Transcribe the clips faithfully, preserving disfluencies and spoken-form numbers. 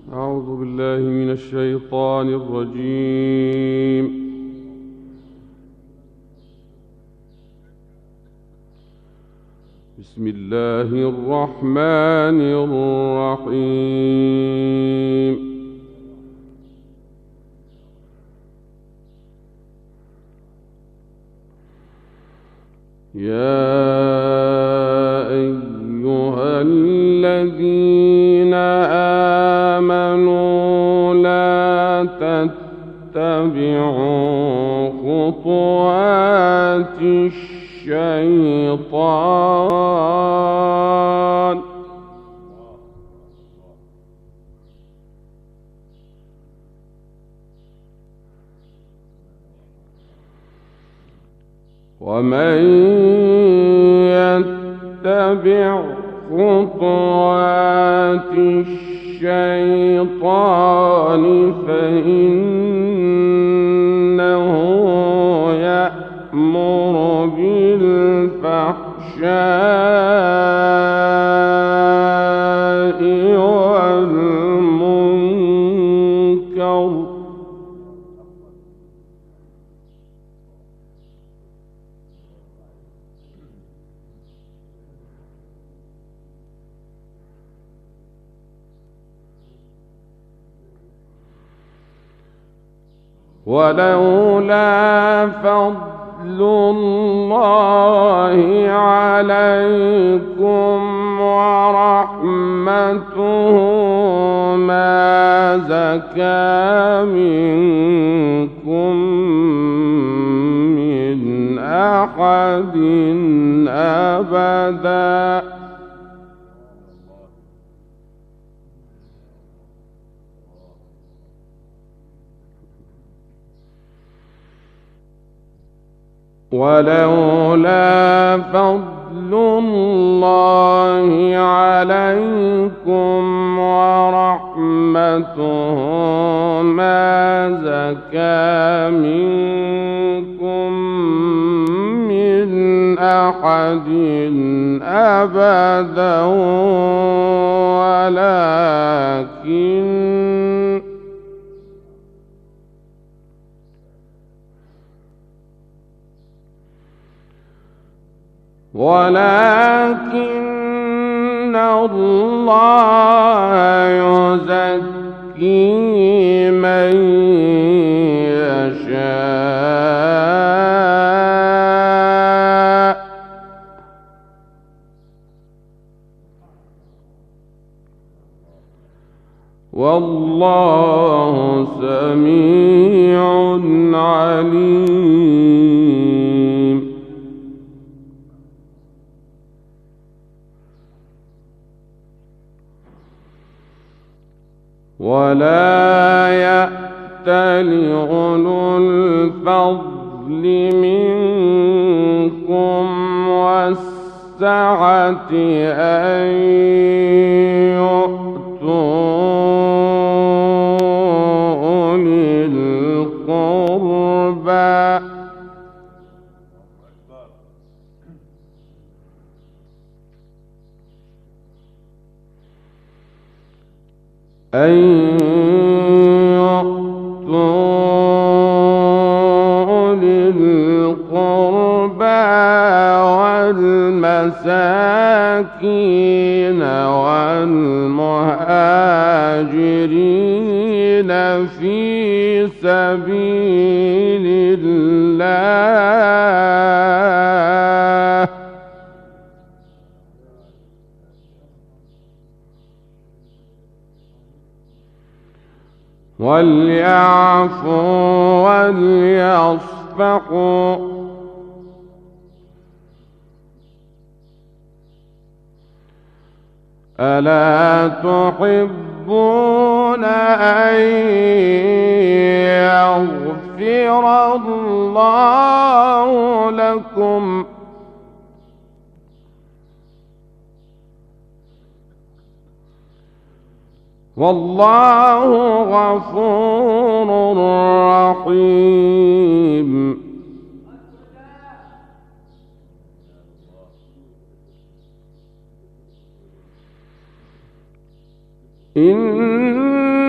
أعوذ بالله من الشيطان الرجيم. بسم الله الرحمن الرحيم. يا أيها الذين آمنوا لا تتبعوا خطوات الشيطان ومن يتبع خطوات الشيطان فإنه يأمر بالفحشاء والمنكر ولولا فضل الله عليكم ورحمته ما زكى منكم من أحد أبدا ولولا فضل الله عليكم ورحمته ما زكى منكم من أحد أبدا ولكن ولكن الله يزكي من يشاء والله سميع عليم. ولا يأتل أولو الفضل منكم والسعة أن يؤتوا أولي القربى أن يؤتوا أولي القربى والمساكين والمهاجرين في سبيل الله وليعفوا وليصفحوا ألا تحبون أن يغفر الله لكم والله غفور رحيم. إن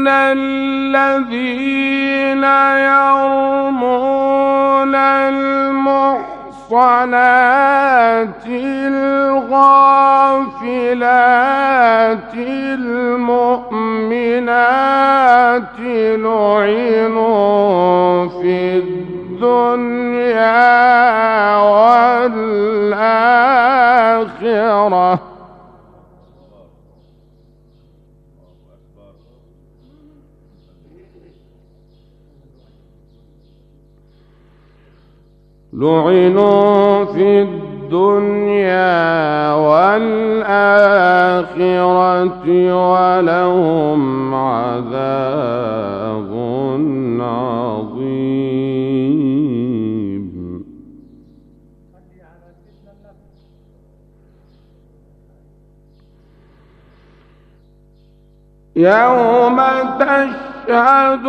الذين يرمون المحصنات الغافلات المؤمنات لعنوا في الدنيا والآخرة لعنوا في الدنيا والآخرة ولهم عذاب عظيم. يوم تشهد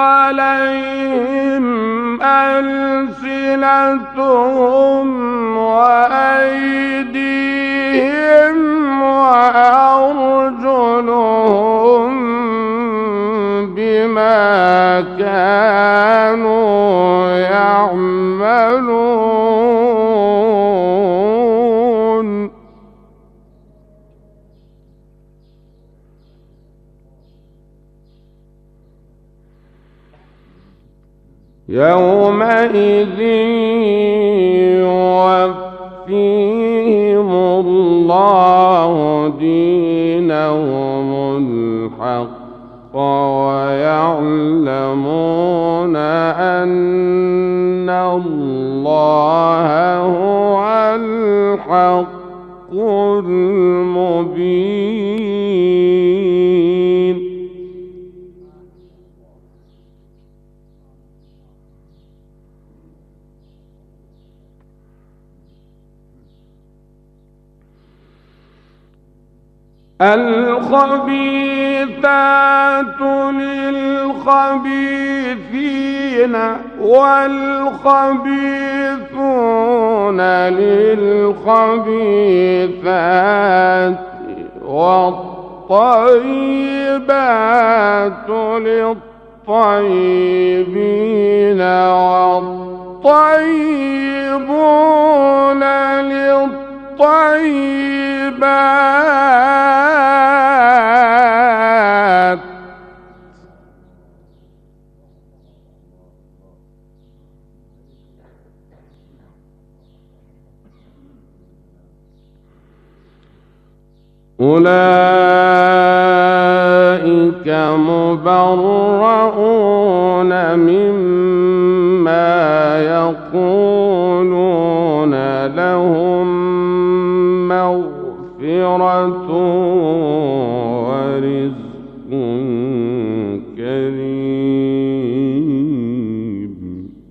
عليهم ألسنتهم وأيديهم وأرجلهم بما كانوا يعملون. يومئذ يوفيهم الله دينهم الحق ويعلمون أن الله هو الحق المبين. الخبيثات للخبيثين والخبيثون للخبيثات والطيبات للطيبين والطيبون للطيبات أولئك مبرؤون مما يقولون لهم مغفرة ورزق كريم.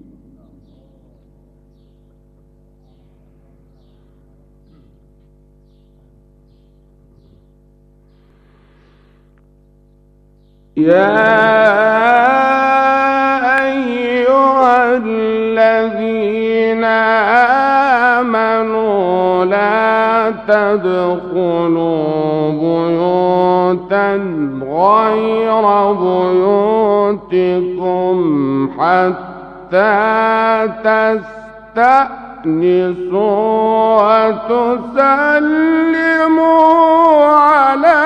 يا أيها الذين آمنوا لا تدخلوا بيوتا غير بيوتكم حتى تستأنسوا وتسلموا على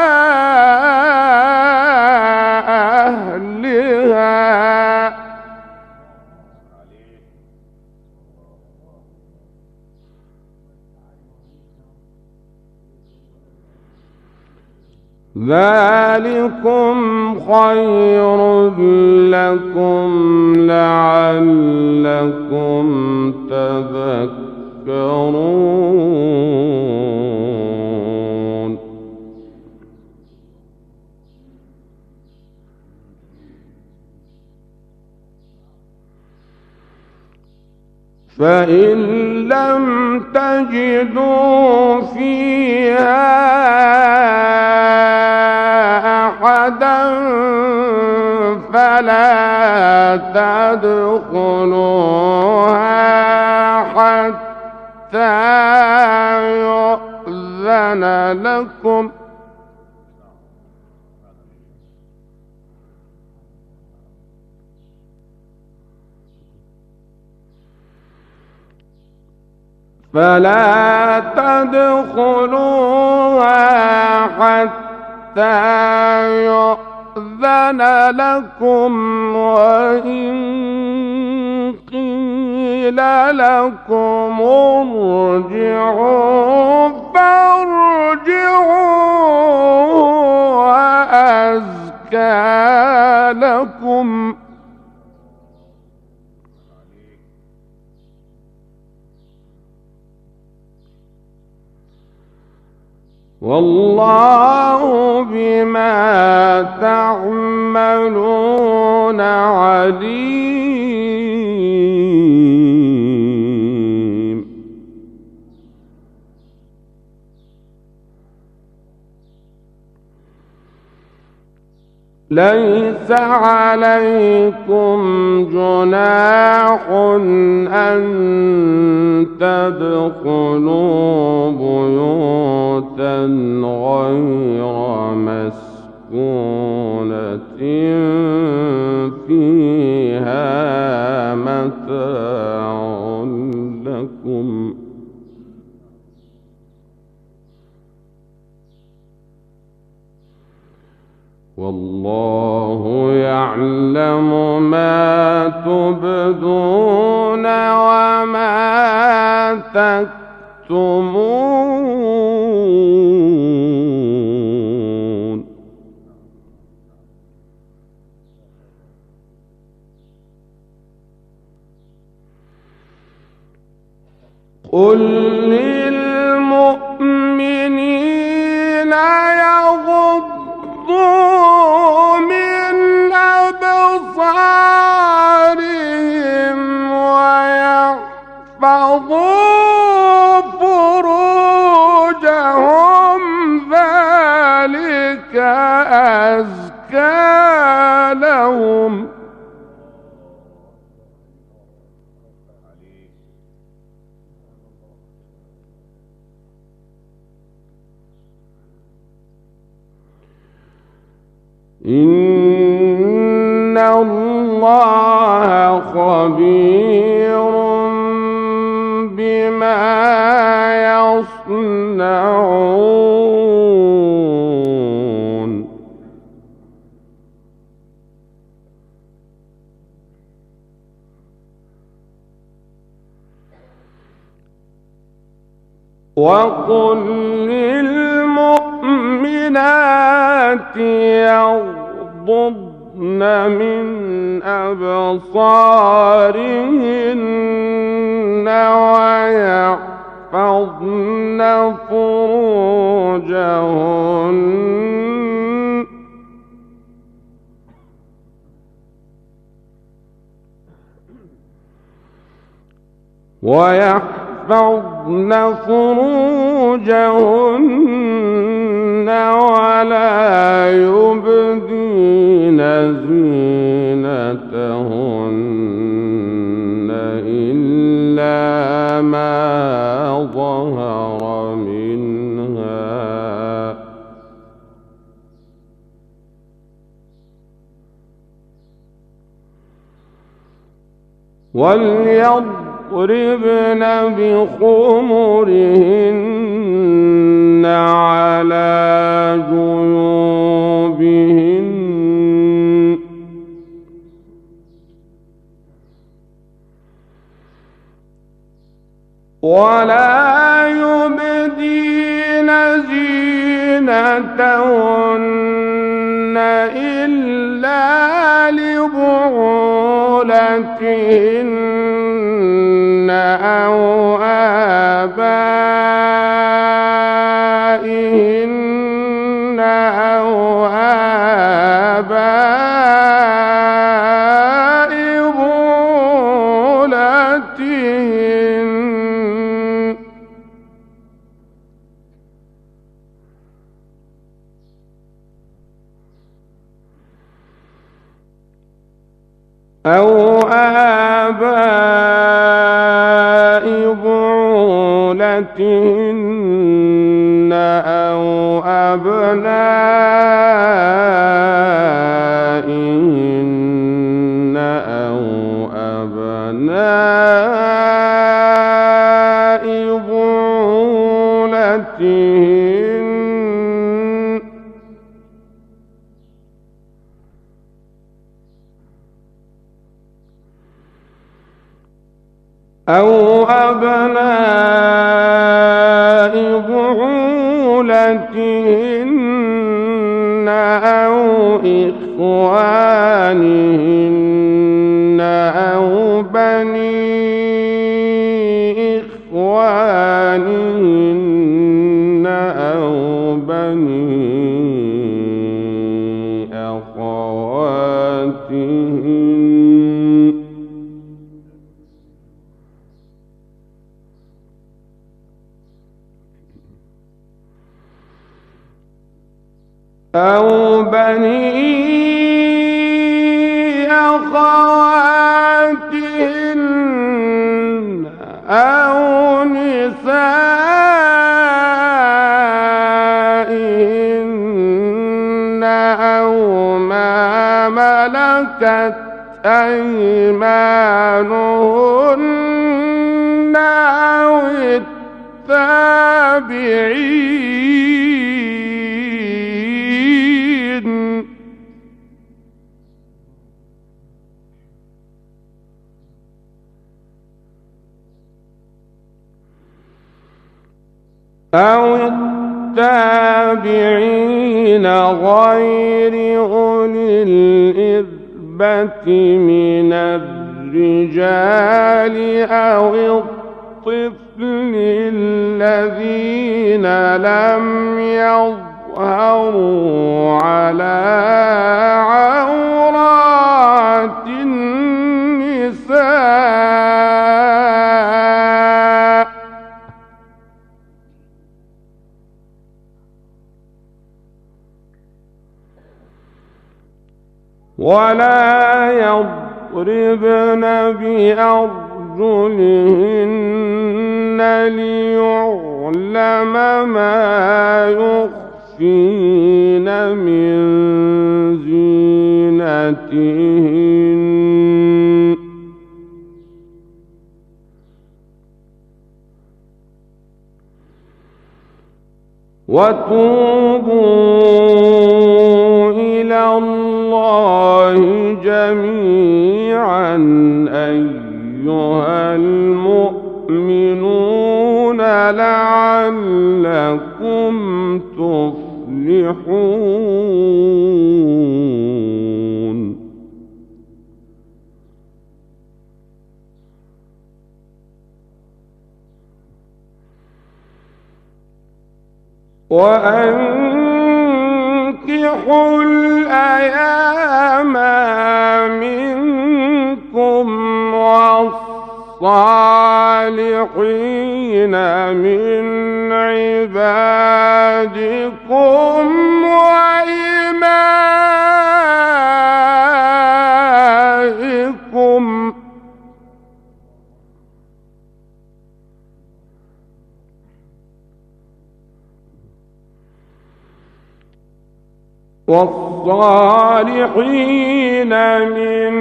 أهلها. ذلكم خير لكم لعلكم تذكرون. فإن لم تجدوا فيها أحدا فلا تدخلوها حتى يؤذن لكم. يؤذن لكم إلى دخولها. ومن لم يجد فصيام شهرين متتابعين من قبل أن يتماسا. ذلك لمن لم يجد أهلا. فصيام شهرين متتابعين من قبل أن يتماسا. ذلك تخفيف من ربكم ورحمة. فلا تدخلوها حتى يؤذن لكم، وإن قيل لكم ارجعوا فارجعوا وأزكى لكم. والله بما تعملون عليم. ليس عليكم جناح أن تدخلوا بيوتا غير مسكونة فيها متاع لكم، والله يعلم ما تبدون وما تكتمون. قل للمؤمنين يغضوا من أبصارهم ويحفظوا فروجهم، ذلك أزكى لهم. إن الله خبير بما يصنعون. وقل للمؤمنات يغضضن من أبصارهن ويحفظن فروجهن ويحفظن فروجهن ولا يبدين زينتهن إلا ما ظهر منها، وليضربن بخمرهن على جيوبهن ولا يبدين زينتهن إلا لبعولتهن أو آبائهن أو آباء بعولتهن أو آباء بعولتهن أو أبنائهن أو أبناء أو أبناء بعولتهن أو إخوانهن أو بني إخوانهن أو بني أخواتهن أو بني أخواتهن أو نسائهن أو ما ملكت أيمانهن أو التابعين أو التابعين غير أولي الإربة من الرجال أو الطفل الذين لم يظهروا على عورات النساء ولا يضربن بأرجلهن ليعلم ما يخفين من زينتهن وتوبوا إلى الله جميعا أيها المؤمنون لعلكم تفلحون. وأنكحوا الأيام منكم والصالحين من عبادكم وإمائكم والصالحين من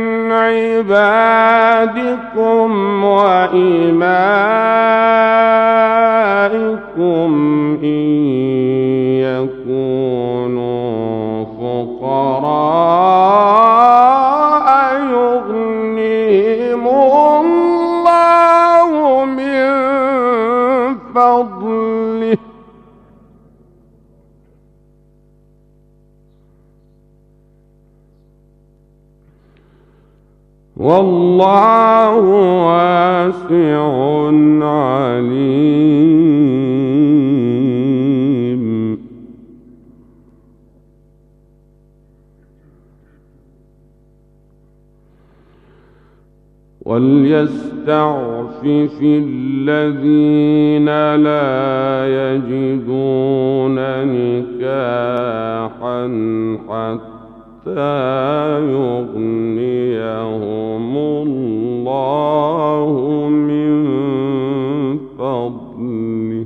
عبادكم وإمائكم إن يكونوا فقراء يغنيهم الله من فضله والله واسع عليم. وليستعفف الذين لا يجدون نكاحا حتى يغنيهم الله من فضله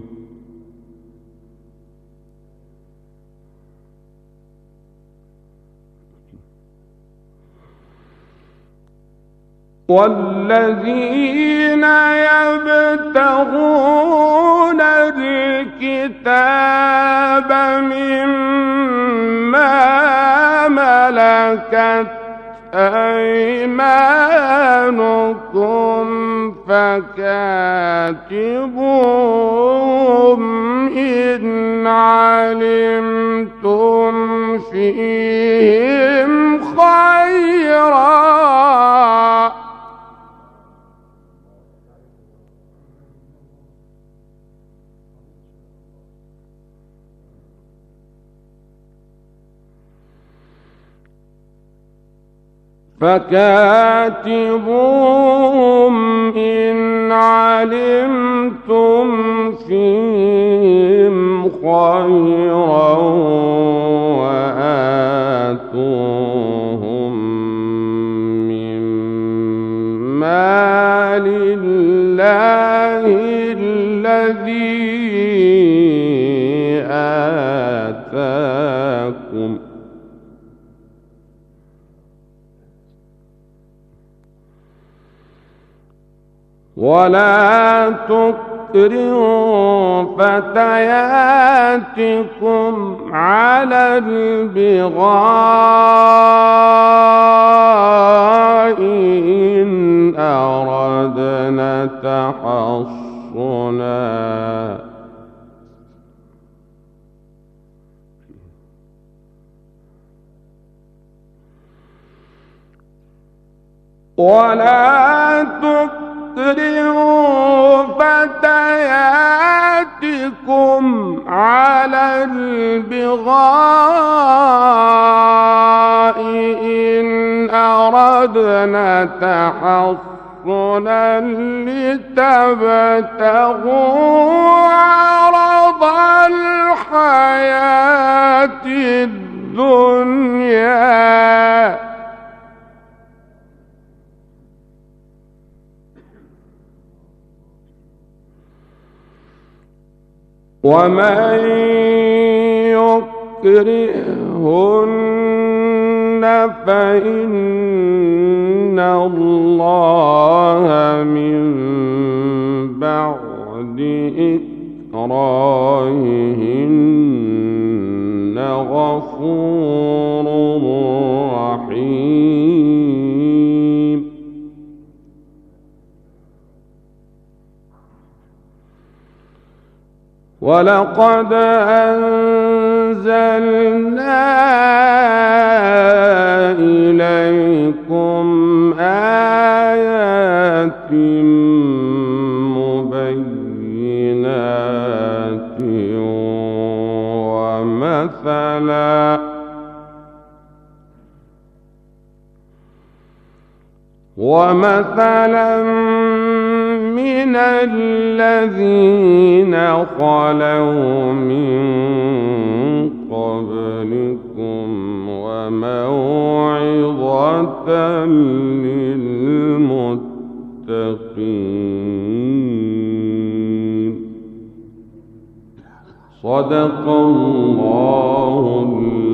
والذين يبتغون الكتاب مما ملكت أيمانكم فكاتبوهم إن علمتم فيهم خيرا فكاتبوهم إن علمتم فيهم خيرا وآتوهم من مال الله الذي آتاكم ولا تكرهوا فتياتكم على البغاء إن أردنا تحصنا ولا تكرهوا اكرهوا فتياتكم على البغاء إن أردنا تحصنا لتبتغوا عرض الحياة الدنيا ومن يكرهن فإن الله من بعد إكراههن غفور رحيم ولقد أنزلنا إليكم آيات مبينات ومثلا ومثلا من الذين خلوا من قبلكم وموعظة للمتقين صدق الله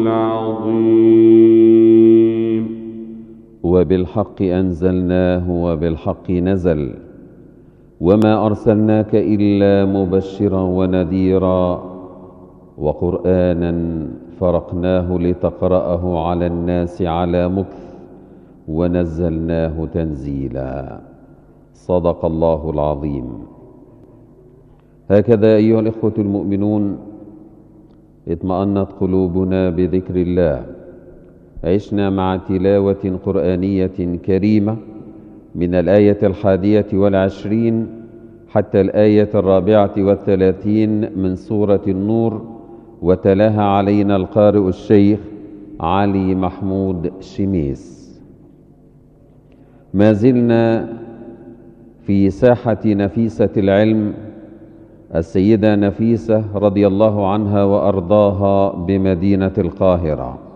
العظيم. وبالحق أنزلناه وبالحق نزل وما أرسلناك إلا مبشرا ونذيرا وقرآنا فرقناه لتقرأه على الناس على مكث ونزلناه تنزيلا صدق الله العظيم. هكذا أيها الإخوة المؤمنون اطمأنت قلوبنا بذكر الله، عشنا مع تلاوة قرآنية كريمة من الآية الحادية والعشرين حتى الآية الرابعة والثلاثين من سورة النور، وتلاها علينا القارئ الشيخ علي محمود شميس. ما زلنا في ساحة نفيسة العلم السيدة نفيسة رضي الله عنها وأرضاها بمدينة القاهرة.